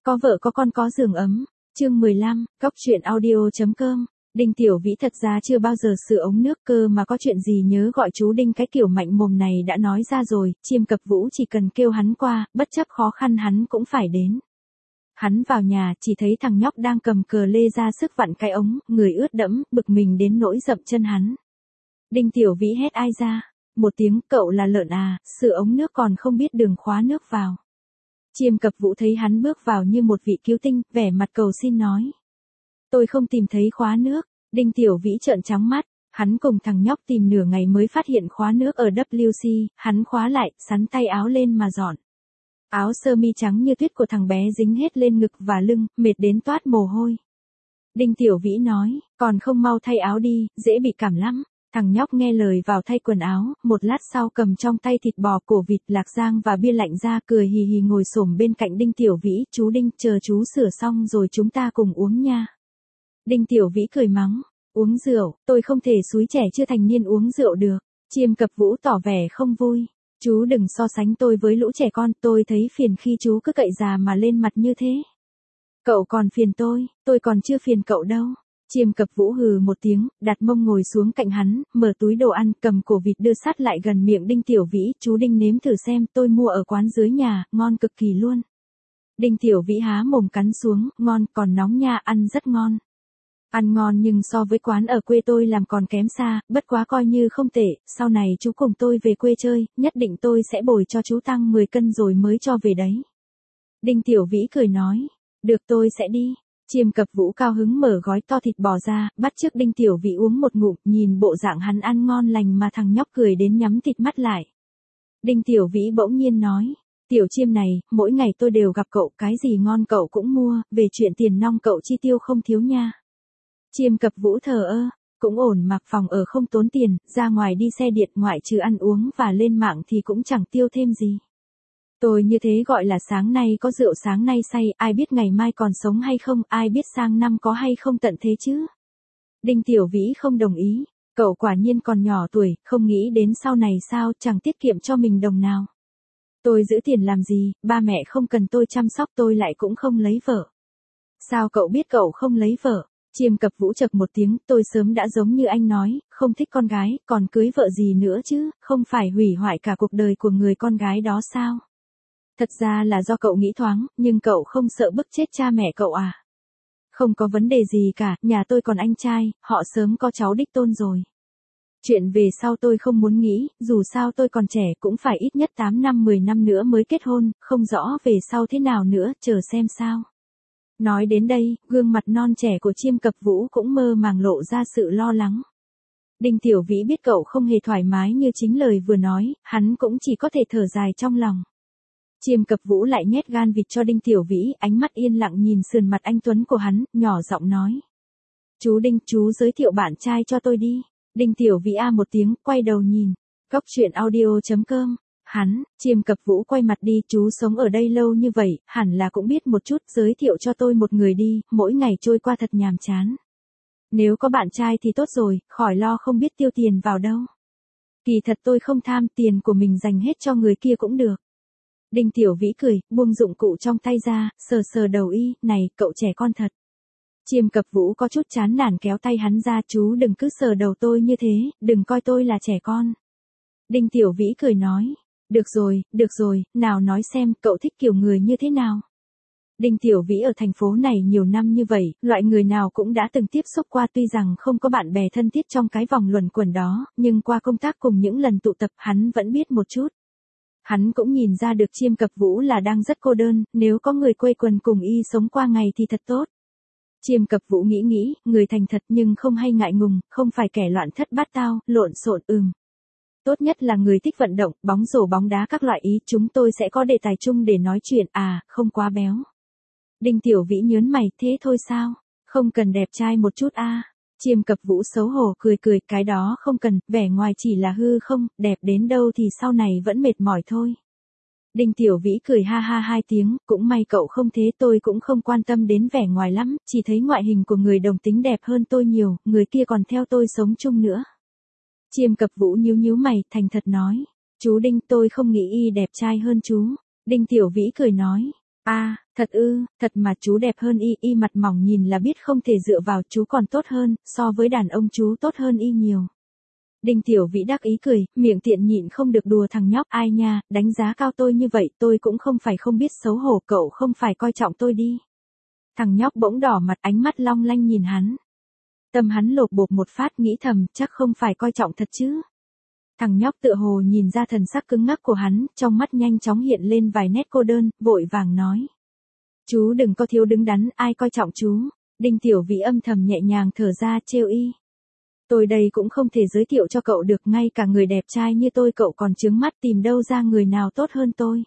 Có vợ có con có giường ấm. Chương 15, Cóc truyện audio.com. Đinh Tiểu Vĩ thật ra chưa bao giờ sửa ống nước cơ mà có chuyện gì nhớ gọi chú Đinh, cái kiểu mạnh mồm này đã nói ra rồi, Chiêm Cập Vũ chỉ cần kêu hắn qua, bất chấp khó khăn hắn cũng phải đến. Hắn vào nhà, chỉ thấy thằng nhóc đang cầm cờ lê ra sức vặn cái ống, người ướt đẫm, bực mình đến nỗi dậm chân hắn. Đinh Tiểu Vĩ hét ai ra, một tiếng, cậu là lợn à, sửa ống nước còn không biết đường khóa nước vào. Chiêm Cập Vũ thấy hắn bước vào như một vị cứu tinh, vẻ mặt cầu xin nói. Tôi không tìm thấy khóa nước. Đinh Tiểu Vĩ trợn trắng mắt, hắn cùng thằng nhóc tìm nửa ngày mới phát hiện khóa nước ở WC, hắn khóa lại, sắn tay áo lên mà dọn. Áo sơ mi trắng như tuyết của thằng bé dính hết lên ngực và lưng, mệt đến toát mồ hôi. Đinh Tiểu Vĩ nói, còn không mau thay áo đi, dễ bị cảm lắm. Thằng nhóc nghe lời vào thay quần áo, một lát sau cầm trong tay thịt bò, cổ vịt, lạc giang và bia lạnh ra, cười hì hì ngồi xổm bên cạnh Đinh Tiểu Vĩ. Chú Đinh, chờ chú sửa xong rồi chúng ta cùng uống nha. Đinh Tiểu Vĩ cười mắng, uống rượu, tôi không thể xúi trẻ chưa thành niên uống rượu được. Chiêm Cập Vũ tỏ vẻ không vui. Chú đừng so sánh tôi với lũ trẻ con, tôi thấy phiền khi chú cứ cậy già mà lên mặt như thế. Cậu còn phiền tôi còn chưa phiền cậu đâu. Chiêm Cập Vũ hừ một tiếng, đặt mông ngồi xuống cạnh hắn, mở túi đồ ăn, cầm cổ vịt đưa sát lại gần miệng Đinh Tiểu Vĩ. Chú Đinh nếm thử xem, tôi mua ở quán dưới nhà, ngon cực kỳ luôn. Đinh Tiểu Vĩ há mồm cắn xuống, ngon, còn nóng nha, ăn rất ngon. Ăn ngon nhưng so với quán ở quê tôi làm còn kém xa, bất quá coi như không tệ, sau này chú cùng tôi về quê chơi, nhất định tôi sẽ bồi cho chú tăng 10 cân rồi mới cho về đấy. Đinh Tiểu Vĩ cười nói, được tôi sẽ đi. Chiêm Cập Vũ cao hứng mở gói to thịt bò ra, bắt chước Đinh Tiểu Vĩ uống một ngụm, nhìn bộ dạng hắn ăn ngon lành mà thằng nhóc cười đến nhắm thịt mắt lại. Đinh Tiểu Vĩ bỗng nhiên nói, Tiểu Chiêm này, mỗi ngày tôi đều gặp cậu, cái gì ngon cậu cũng mua, về chuyện tiền nong cậu chi tiêu không thiếu nha. Chiêm Cập Vũ thờ ơ, cũng ổn, mặc phòng ở không tốn tiền, ra ngoài đi xe điện, ngoại trừ ăn uống và lên mạng thì cũng chẳng tiêu thêm gì. Tôi như thế gọi là sáng nay có rượu sáng nay say, ai biết ngày mai còn sống hay không, ai biết sang năm có hay không tận thế chứ. Đinh Tiểu Vĩ không đồng ý, cậu quả nhiên còn nhỏ tuổi, không nghĩ đến sau này sao, chẳng tiết kiệm cho mình đồng nào. Tôi giữ tiền làm gì, ba mẹ không cần tôi chăm sóc tôi lại cũng không lấy vợ. Sao cậu biết cậu không lấy vợ? Chiêm Cập Vũ chậc một tiếng, tôi sớm đã giống như anh nói, không thích con gái, còn cưới vợ gì nữa chứ, không phải hủy hoại cả cuộc đời của người con gái đó sao? Thật ra là do cậu nghĩ thoáng, nhưng cậu không sợ bức chết cha mẹ cậu à? Không có vấn đề gì cả, nhà tôi còn anh trai, họ sớm có cháu đích tôn rồi. Chuyện về sau tôi không muốn nghĩ, dù sao tôi còn trẻ cũng phải ít nhất 8 năm 10 năm nữa mới kết hôn, không rõ về sau thế nào nữa, chờ xem sao. Nói đến đây, gương mặt non trẻ của Chiêm Cập Vũ cũng mơ màng lộ ra sự lo lắng. Đinh Tiểu Vĩ biết cậu không hề thoải mái như chính lời vừa nói, hắn cũng chỉ có thể thở dài trong lòng. Chiêm Cập Vũ lại nhét gan vịt cho Đinh Tiểu Vĩ, ánh mắt yên lặng nhìn sườn mặt anh tuấn của hắn, nhỏ giọng nói. Chú Đinh, chú giới thiệu bạn trai cho tôi đi. Đinh Tiểu Vĩ a một tiếng, quay đầu nhìn. Cóc truyện audio.com. Chiêm Cập Vũ quay mặt đi, chú sống ở đây lâu như vậy, hẳn là cũng biết một chút, giới thiệu cho tôi một người đi, mỗi ngày trôi qua thật nhàm chán. Nếu có bạn trai thì tốt rồi, khỏi lo không biết tiêu tiền vào đâu. Kỳ thật tôi không tham, tiền của mình dành hết cho người kia cũng được. Đinh Tiểu Vĩ cười, buông dụng cụ trong tay ra, sờ sờ đầu y, này, cậu trẻ con thật. Chiêm Cập Vũ có chút chán nản kéo tay hắn ra, chú đừng cứ sờ đầu tôi như thế, đừng coi tôi là trẻ con. Đinh Tiểu Vĩ cười nói, được rồi, nào nói xem, cậu thích kiểu người như thế nào? Đinh Tiểu Vĩ ở thành phố này nhiều năm như vậy, loại người nào cũng đã từng tiếp xúc qua, tuy rằng không có bạn bè thân thiết trong cái vòng luẩn quẩn đó, nhưng qua công tác cùng những lần tụ tập hắn vẫn biết một chút. Hắn cũng nhìn ra được Chiêm Cập Vũ là đang rất cô đơn, nếu có người quây quần cùng y sống qua ngày thì thật tốt. Chiêm Cập Vũ nghĩ, người thành thật nhưng không hay ngại ngùng, không phải kẻ loạn thất bát tao, lộn xộn. Tốt nhất là người thích vận động, bóng rổ bóng đá các loại, ý chúng tôi sẽ có đề tài chung để nói chuyện, không quá béo. Đinh Tiểu Vĩ nhớn mày, thế thôi sao? Không cần đẹp trai một chút a? Chiêm Cập Vũ xấu hổ cười, cái đó không cần, vẻ ngoài chỉ là hư không, đẹp đến đâu thì sau này vẫn mệt mỏi thôi. Đinh Tiểu Vĩ cười ha ha hai tiếng, cũng may cậu không thế, tôi cũng không quan tâm đến vẻ ngoài lắm, chỉ thấy ngoại hình của người đồng tính đẹp hơn tôi nhiều, người kia còn theo tôi sống chung nữa. Chiêm Cập Vũ nhíu mày, thành thật nói, chú Đinh, tôi không nghĩ y đẹp trai hơn chú. Đinh Tiểu Vĩ cười nói, Thật ư, thật mà chú đẹp hơn y mặt mỏng nhìn là biết không thể dựa vào, chú còn tốt hơn, so với đàn ông chú tốt hơn y nhiều. Đinh Tiểu Vĩ đắc ý cười, miệng tiện nhịn không được đùa thằng nhóc, ai nha, đánh giá cao tôi như vậy tôi cũng không phải không biết xấu hổ, cậu không phải coi trọng tôi đi. Thằng nhóc bỗng đỏ mặt, ánh mắt long lanh nhìn hắn. Tâm hắn lột bột một phát, nghĩ thầm, chắc không phải coi trọng thật chứ. Thằng nhóc tựa hồ nhìn ra thần sắc cứng ngắc của hắn, trong mắt nhanh chóng hiện lên vài nét cô đơn, vội vàng nói. Chú đừng có thiếu đứng đắn, ai coi trọng chú. Đinh Tiểu Vĩ âm thầm nhẹ nhàng thở ra, trêu y. Tôi đây cũng không thể giới thiệu cho cậu được, ngay cả người đẹp trai như tôi cậu còn trướng mắt, tìm đâu ra người nào tốt hơn tôi.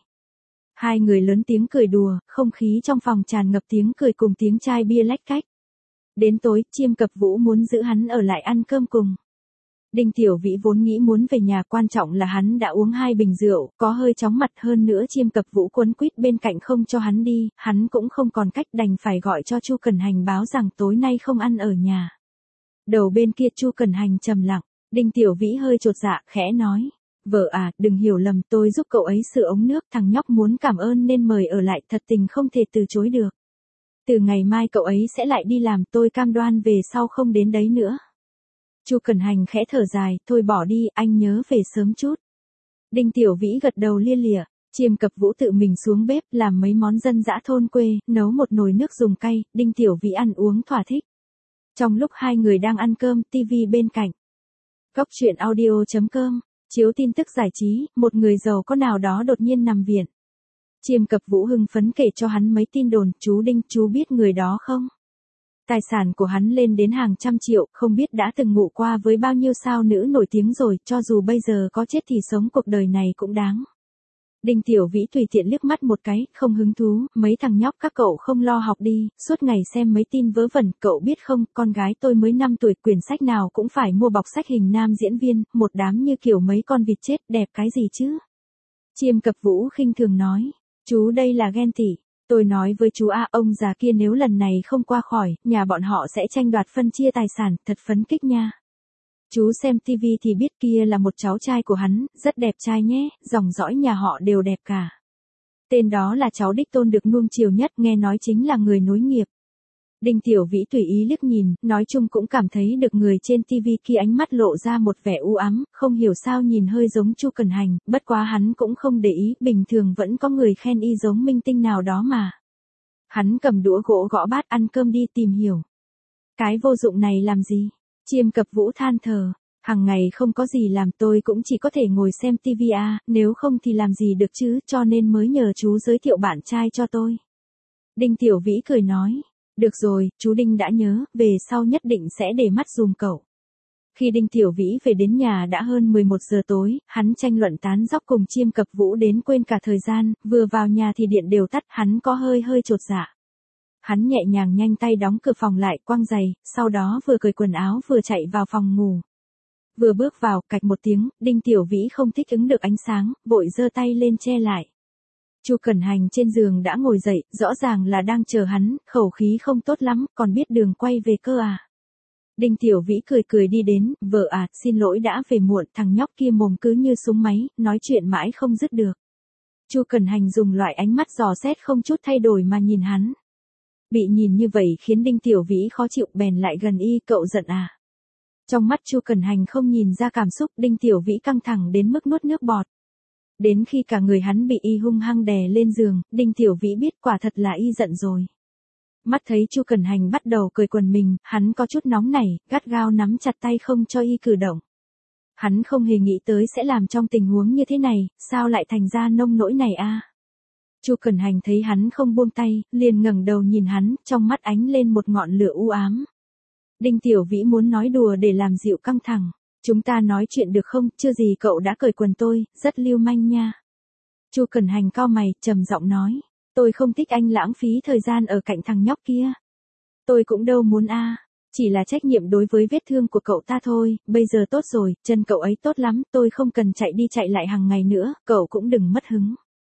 Hai người lớn tiếng cười đùa, không khí trong phòng tràn ngập tiếng cười cùng tiếng chai bia lách cách. Đến tối, Chiêm Cập Vũ muốn giữ hắn ở lại ăn cơm cùng. Đinh Tiểu Vĩ vốn nghĩ muốn về nhà, quan trọng là hắn đã uống 2 bình rượu, có hơi chóng mặt, hơn nữa Chiêm Cập Vũ quấn quýt bên cạnh không cho hắn đi, hắn cũng không còn cách, đành phải gọi cho Chu Cẩn Hành báo rằng tối nay không ăn ở nhà. Đầu bên kia Chu Cẩn Hành trầm lặng, Đinh Tiểu Vĩ hơi chột dạ, khẽ nói. Vợ à, đừng hiểu lầm, tôi giúp cậu ấy sửa ống nước, thằng nhóc muốn cảm ơn nên mời ở lại, thật tình không thể từ chối được. Từ ngày mai cậu ấy sẽ lại đi làm, tôi cam đoan về sau không đến đấy nữa. Chu Cẩn Hành khẽ thở dài, thôi bỏ đi, anh nhớ về sớm chút. Đinh Tiểu Vĩ gật đầu lia lịa, Chiêm Cập Vũ tự mình xuống bếp làm mấy món dân dã thôn quê, nấu một nồi nước dùng cay, Đinh Tiểu Vĩ ăn uống thỏa thích. Trong lúc hai người đang ăn cơm, tivi bên cạnh. Góc truyện audio.com, chiếu tin tức giải trí, một người giàu có nào đó đột nhiên nằm viện. Chiêm Cập Vũ hưng phấn kể cho hắn mấy tin đồn, chú Đinh, chú biết người đó không? Tài sản của hắn lên đến hàng trăm triệu, không biết đã từng ngủ qua với bao nhiêu sao nữ nổi tiếng rồi, cho dù bây giờ có chết thì sống cuộc đời này cũng đáng. Đinh Tiểu Vĩ tùy tiện liếc mắt một cái, không hứng thú, mấy thằng nhóc các cậu không lo học đi, suốt ngày xem mấy tin vớ vẩn, cậu biết không, con gái tôi mới 5 tuổi, quyển sách nào cũng phải mua bọc sách hình nam diễn viên, một đám như kiểu mấy con vịt chết, đẹp cái gì chứ? Chiêm Cập Vũ khinh thường nói, chú đây là ghen tị. Tôi nói với chú A, ông già kia nếu lần này không qua khỏi, nhà bọn họ sẽ tranh đoạt phân chia tài sản, thật phấn kích nha. Chú xem tivi thì biết kia là một cháu trai của hắn, rất đẹp trai nhé, dòng dõi nhà họ đều đẹp cả. Tên đó là cháu đích tôn được nuông chiều nhất, nghe nói chính là người nối nghiệp. Đinh Tiểu Vĩ tùy ý liếc nhìn, nói chung cũng cảm thấy được người trên tivi kia ánh mắt lộ ra một vẻ u ám, không hiểu sao nhìn hơi giống Chu Cẩn Hành, bất quá hắn cũng không để ý, bình thường vẫn có người khen y giống minh tinh nào đó mà. Hắn cầm đũa gỗ gõ bát, ăn cơm đi, tìm hiểu. Cái vô dụng này làm gì? Chiêm Cập Vũ than thở, hàng ngày không có gì làm tôi cũng chỉ có thể ngồi xem tivi à, nếu không thì làm gì được chứ, cho nên mới nhờ chú giới thiệu bạn trai cho tôi. Đinh Tiểu Vĩ cười nói. Được rồi, chú Đinh đã nhớ, về sau nhất định sẽ để mắt dùm cậu. Khi Đinh Tiểu Vĩ về đến nhà đã hơn 11 giờ tối, hắn tranh luận tán dóc cùng Chiêm Cập Vũ đến quên cả thời gian, vừa vào nhà thì điện đều tắt, hắn có hơi chột dạ. Hắn nhẹ nhàng nhanh tay đóng cửa phòng lại, quăng giày, sau đó vừa cởi quần áo vừa chạy vào phòng ngủ. Vừa bước vào, cạch một tiếng, Đinh Tiểu Vĩ không thích ứng được ánh sáng, vội giơ tay lên che lại. Chu Cẩn Hành trên giường đã ngồi dậy, rõ ràng là đang chờ hắn, khẩu khí không tốt lắm, còn biết đường quay về cơ à. Đinh Tiểu Vĩ cười đi đến, vợ à, xin lỗi đã về muộn, thằng nhóc kia mồm cứ như súng máy, nói chuyện mãi không dứt được. Chu Cẩn Hành dùng loại ánh mắt dò xét không chút thay đổi mà nhìn hắn. Bị nhìn như vậy khiến Đinh Tiểu Vĩ khó chịu, bèn lại gần y, cậu giận à. Trong mắt Chu Cẩn Hành không nhìn ra cảm xúc, Đinh Tiểu Vĩ căng thẳng đến mức nuốt nước bọt. Đến khi cả người hắn bị y hung hăng đè lên giường, Đinh Tiểu Vĩ biết quả thật là y giận rồi. Mắt thấy Chu Cẩn Hành bắt đầu cởi quần mình, hắn có chút nóng nảy, gắt gao nắm chặt tay không cho y cử động. Hắn không hề nghĩ tới sẽ làm trong tình huống như thế này, sao lại thành ra nông nỗi này a? Chu Cẩn Hành thấy hắn không buông tay, liền ngẩng đầu nhìn hắn, trong mắt ánh lên một ngọn lửa u ám. Đinh Tiểu Vĩ muốn nói đùa để làm dịu căng thẳng. Chúng ta nói chuyện được không, chưa gì cậu đã cởi quần tôi, rất lưu manh nha. Chu Cẩn Hành cau mày, trầm giọng nói, tôi không thích anh lãng phí thời gian ở cạnh thằng nhóc kia. Tôi cũng đâu muốn a, chỉ là trách nhiệm đối với vết thương của cậu ta thôi, bây giờ tốt rồi, chân cậu ấy tốt lắm, tôi không cần chạy đi chạy lại hàng ngày nữa, cậu cũng đừng mất hứng.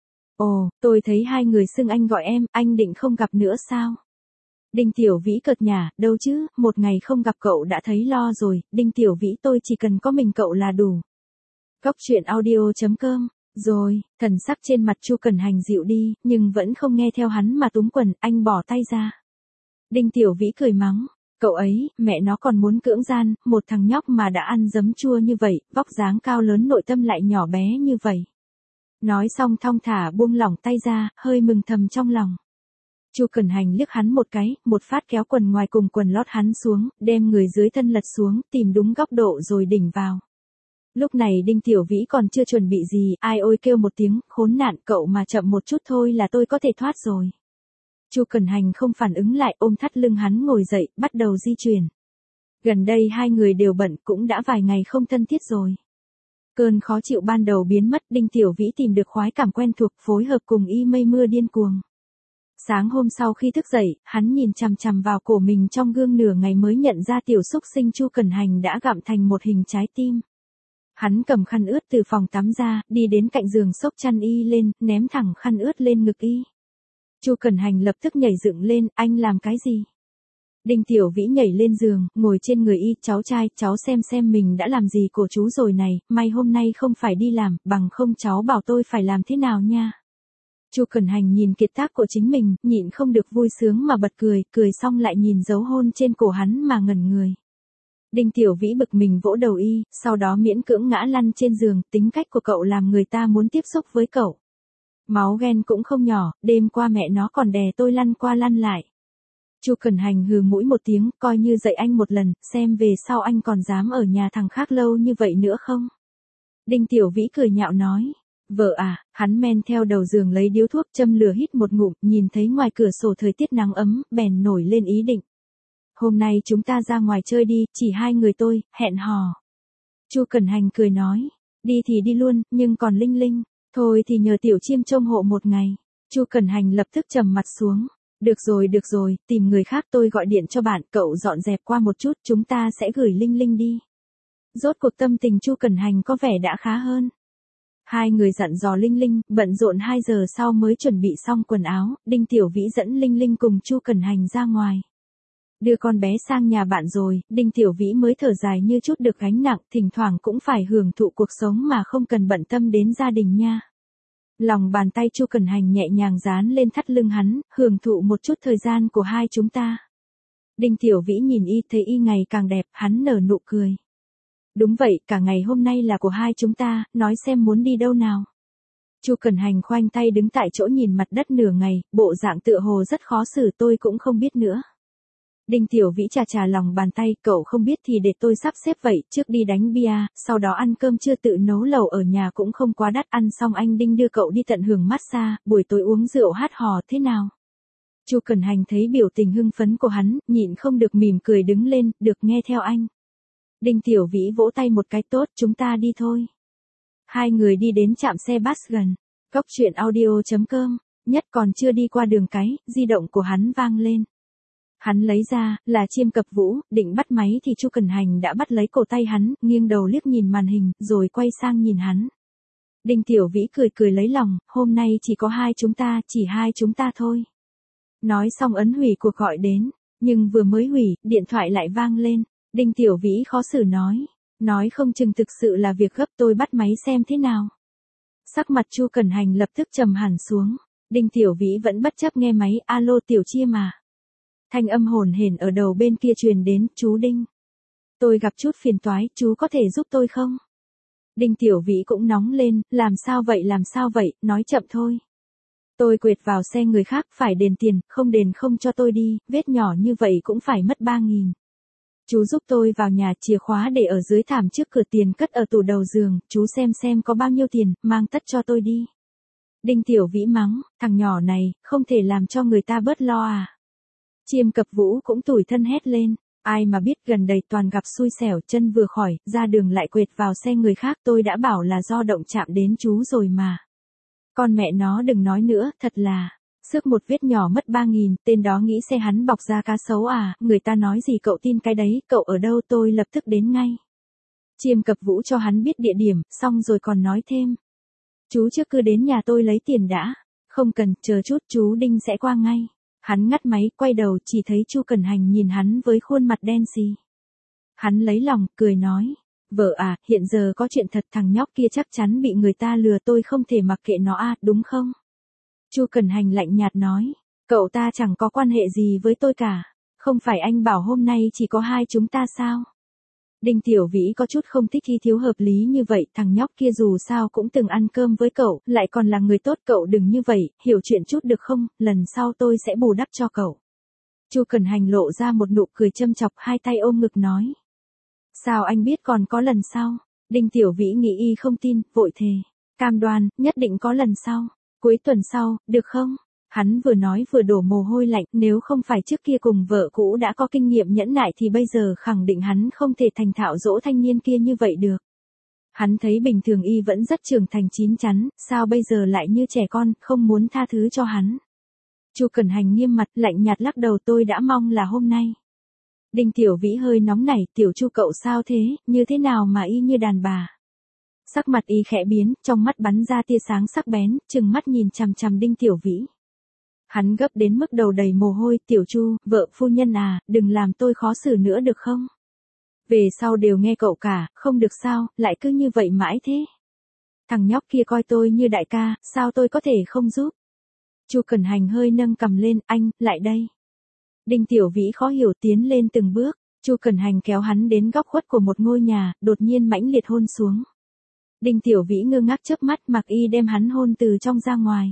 Ồ, tôi thấy hai người xưng anh gọi em, anh định không gặp nữa sao? Đinh Tiểu Vĩ cợt nhả, đâu chứ, một ngày không gặp cậu đã thấy lo rồi, Đinh Tiểu Vĩ tôi chỉ cần có mình cậu là đủ. Góc truyện audio.com Rồi, thần sắc trên mặt Chu Cẩn Hành dịu đi, nhưng vẫn không nghe theo hắn mà túm quần, anh bỏ tay ra. Đinh Tiểu Vĩ cười mắng, cậu ấy, mẹ nó còn muốn cưỡng gian, một thằng nhóc mà đã ăn giấm chua như vậy, vóc dáng cao lớn nội tâm lại nhỏ bé như vậy. Nói xong thong thả buông lỏng tay ra, hơi mừng thầm trong lòng. Chu Cẩn Hành liếc hắn một cái, một phát kéo quần ngoài cùng quần lót hắn xuống, đem người dưới thân lật xuống, tìm đúng góc độ rồi đỉnh vào. Lúc này Đinh Tiểu Vĩ còn chưa chuẩn bị gì, ai ôi kêu một tiếng, khốn nạn, cậu mà chậm một chút thôi là tôi có thể thoát rồi. Chu Cẩn Hành không phản ứng lại, ôm thắt lưng hắn ngồi dậy, bắt đầu di chuyển. Gần đây hai người đều bận, cũng đã vài ngày không thân thiết rồi. Cơn khó chịu ban đầu biến mất, Đinh Tiểu Vĩ tìm được khoái cảm quen thuộc, phối hợp cùng y mây mưa điên cuồng. Sáng hôm sau khi thức dậy, hắn nhìn chằm chằm vào cổ mình trong gương nửa ngày mới nhận ra tiểu xúc sinh Chu Cẩn Hành đã gặm thành một hình trái tim. Hắn cầm khăn ướt từ phòng tắm ra, đi đến cạnh giường xốc chăn y lên, ném thẳng khăn ướt lên ngực y. Chu Cẩn Hành lập tức nhảy dựng lên, anh làm cái gì? Đinh Tiểu Vĩ nhảy lên giường, ngồi trên người y, cháu trai, cháu xem mình đã làm gì của chú rồi này, may hôm nay không phải đi làm, bằng không cháu bảo tôi phải làm thế nào nha. Chu Cẩn Hành nhìn kiệt tác của chính mình, nhịn không được vui sướng mà bật cười, cười xong lại nhìn dấu hôn trên cổ hắn mà ngẩn người. Đinh Tiểu Vĩ bực mình vỗ đầu y, sau đó miễn cưỡng ngã lăn trên giường, tính cách của cậu làm người ta muốn tiếp xúc với cậu. Máu ghen cũng không nhỏ, đêm qua mẹ nó còn đè tôi lăn qua lăn lại. Chu Cẩn Hành hừ mũi một tiếng, coi như dạy anh một lần, xem về sau anh còn dám ở nhà thằng khác lâu như vậy nữa không? Đinh Tiểu Vĩ cười nhạo nói. Vợ à, hắn men theo đầu giường lấy điếu thuốc châm lửa hít một ngụm, nhìn thấy ngoài cửa sổ thời tiết nắng ấm, bèn nổi lên ý định. Hôm nay chúng ta ra ngoài chơi đi, chỉ hai người tôi, hẹn hò. Chu Cẩn Hành cười nói, đi thì đi luôn, nhưng còn Linh Linh, thôi thì nhờ Tiểu Chiêm trông hộ một ngày. Chu Cẩn Hành lập tức trầm mặt xuống. Được rồi, tìm người khác, tôi gọi điện cho bạn, cậu dọn dẹp qua một chút, chúng ta sẽ gửi Linh Linh đi. Rốt cuộc tâm tình Chu Cẩn Hành có vẻ đã khá hơn. Hai người dặn dò Linh Linh, bận rộn 2 giờ sau mới chuẩn bị xong quần áo, Đinh Tiểu Vĩ dẫn Linh Linh cùng Chu Cẩn Hành ra ngoài. Đưa con bé sang nhà bạn rồi, Đinh Tiểu Vĩ mới thở dài như chút được gánh nặng, thỉnh thoảng cũng phải hưởng thụ cuộc sống mà không cần bận tâm đến gia đình nha. Lòng bàn tay Chu Cẩn Hành nhẹ nhàng dán lên thắt lưng hắn, hưởng thụ một chút thời gian của hai chúng ta. Đinh Tiểu Vĩ nhìn y thấy y ngày càng đẹp, hắn nở nụ cười. Đúng vậy, cả ngày hôm nay là của hai chúng ta, nói xem muốn đi đâu nào. Chu Cẩn Hành khoanh tay đứng tại chỗ nhìn mặt đất nửa ngày, bộ dạng tựa hồ rất khó xử, tôi cũng không biết nữa. Đinh Tiểu Vĩ chà lòng bàn tay, cậu không biết thì để tôi sắp xếp vậy, trước đi đánh bia, sau đó ăn cơm trưa tự nấu lẩu ở nhà cũng không quá đắt, ăn xong anh Đinh đưa cậu đi tận hưởng massage, buổi tối uống rượu hát hò thế nào? Chu Cẩn Hành thấy biểu tình hưng phấn của hắn, nhịn không được mỉm cười đứng lên, được nghe theo anh. Đinh Tiểu Vĩ vỗ tay một cái, tốt, chúng ta đi thôi. Hai người đi đến trạm xe bus gần. Cóc truyện audio.com, nhất còn chưa đi qua đường cái, di động của hắn vang lên. Hắn lấy ra, là Chiêm Cập Vũ, định bắt máy thì Chu Cẩn Hành đã bắt lấy cổ tay hắn, nghiêng đầu liếc nhìn màn hình, rồi quay sang nhìn hắn. Đinh Tiểu Vĩ cười lấy lòng, hôm nay chỉ có hai chúng ta, chỉ hai chúng ta thôi. Nói xong ấn hủy cuộc gọi đến, nhưng vừa mới hủy, điện thoại lại vang lên. Đinh Tiểu Vĩ khó xử nói không chừng thực sự là việc gấp, tôi bắt máy xem thế nào. Sắc mặt Chu Cẩn Hành lập tức trầm hẳn xuống. Đinh Tiểu Vĩ vẫn bất chấp nghe máy, alo Tiểu Chiêm mà. Thanh âm hồn hển ở đầu bên kia truyền đến, chú Đinh. Tôi gặp chút phiền toái, chú có thể giúp tôi không? Đinh Tiểu Vĩ cũng nóng lên, làm sao vậy, nói chậm thôi. Tôi quệt vào xe người khác, phải đền tiền, không đền không cho tôi đi, vết nhỏ như vậy cũng phải mất 3.000. Chú giúp tôi vào nhà, chìa khóa để ở dưới thảm trước cửa, tiền cất ở tủ đầu giường, chú xem có bao nhiêu tiền, mang tất cho tôi đi. Đinh Tiểu Vĩ mắng, thằng nhỏ này, không thể làm cho người ta bớt lo à. Chiêm Cập Vũ cũng tủi thân hét lên, ai mà biết gần đây toàn gặp xui xẻo, chân vừa khỏi, ra đường lại quệt vào xe người khác, tôi đã bảo là do động chạm đến chú rồi mà. Con mẹ nó đừng nói nữa, thật là, xước một vết nhỏ mất 3.000, tên đó nghĩ xe hắn bọc ra cá sấu à, người ta nói gì cậu tin cái đấy, cậu ở đâu tôi lập tức đến ngay. Chiêm Cập Vũ cho hắn biết địa điểm, xong rồi còn nói thêm. Chú trước cứ đến nhà tôi lấy tiền đã, không cần, chờ chút chú Đinh sẽ qua ngay. Hắn ngắt máy, quay đầu chỉ thấy Chu Cẩn Hành nhìn hắn với khuôn mặt đen xì. Hắn lấy lòng, cười nói, Vợ à, hiện giờ có chuyện thật, thằng nhóc kia chắc chắn bị người ta lừa, tôi không thể mặc kệ nó à, đúng không? Chu Cần Hành lạnh nhạt nói, cậu ta chẳng có quan hệ gì với tôi cả. Không phải anh bảo hôm nay chỉ có hai chúng ta sao? Đinh Tiểu Vĩ có chút không thích khi thiếu hợp lý như vậy, thằng nhóc kia dù sao cũng từng ăn cơm với cậu, lại còn là người tốt, cậu đừng như vậy, hiểu chuyện chút được không, lần sau tôi sẽ bù đắp cho cậu. Chu Cần Hành lộ ra một nụ cười châm chọc, hai tay ôm ngực nói. Sao anh biết còn có lần sau? Đinh Tiểu Vĩ nghĩ y không tin, vội thề. Cam đoan, nhất định có lần sau. Cuối tuần sau, được không? Hắn vừa nói vừa đổ mồ hôi lạnh, nếu không phải trước kia cùng vợ cũ đã có kinh nghiệm nhẫn nại thì bây giờ khẳng định hắn không thể thành thạo dỗ thanh niên kia như vậy được. Hắn thấy bình thường y vẫn rất trưởng thành chín chắn, sao bây giờ lại như trẻ con, không muốn tha thứ cho hắn. Chu Cần Hành nghiêm mặt, lạnh nhạt lắc đầu, tôi đã mong là hôm nay. Đinh Tiểu Vĩ hơi nóng nảy, tiểu Chu cậu sao thế, như thế nào mà y như đàn bà. Sắc mặt y khẽ biến, trong mắt bắn ra tia sáng sắc bén, trừng mắt nhìn chằm chằm Đinh Tiểu Vĩ. Hắn gấp đến mức đầu đầy mồ hôi, tiểu Chu, vợ phu nhân à, đừng làm tôi khó xử nữa được không? Về sau đều nghe cậu cả, không được sao, lại cứ như vậy mãi thế. Thằng nhóc kia coi tôi như đại ca, sao tôi có thể không giúp? Chu Cần Hành hơi nâng cằm lên, anh, lại đây. Đinh Tiểu Vĩ khó hiểu tiến lên từng bước, Chu Cần Hành kéo hắn đến góc khuất của một ngôi nhà, đột nhiên mãnh liệt hôn xuống. Đinh Tiểu Vĩ ngơ ngác chớp mắt, mặc y đem hắn hôn từ trong ra ngoài.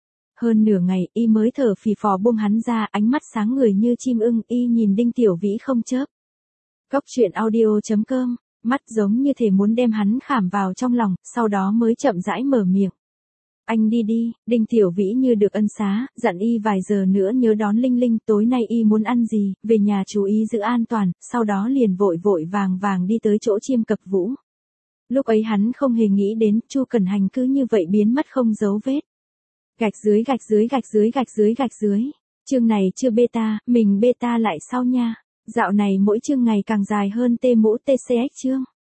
Hơn nửa ngày, y mới thở phì phò buông hắn ra, ánh mắt sáng người như chim ưng, y nhìn Đinh Tiểu Vĩ không chớp. Cốc truyện audio.com, mắt giống như thể muốn đem hắn khảm vào trong lòng, sau đó mới chậm rãi mở miệng. Anh đi đi, Đinh Tiểu Vĩ như được ân xá, dặn y vài giờ nữa nhớ đón Linh Linh, tối nay y muốn ăn gì, về nhà chú ý giữ an toàn, sau đó liền vội vội vàng vàng đi tới chỗ Chiêm Cập Vũ. Lúc ấy hắn không hề nghĩ đến, Chu Cần Hành cứ như vậy biến mất không dấu vết. Gạch dưới gạch dưới gạch dưới gạch dưới gạch dưới. Chương này chưa beta, mình beta lại sau nha. Dạo này mỗi chương ngày càng dài hơn T mũ TCX chương.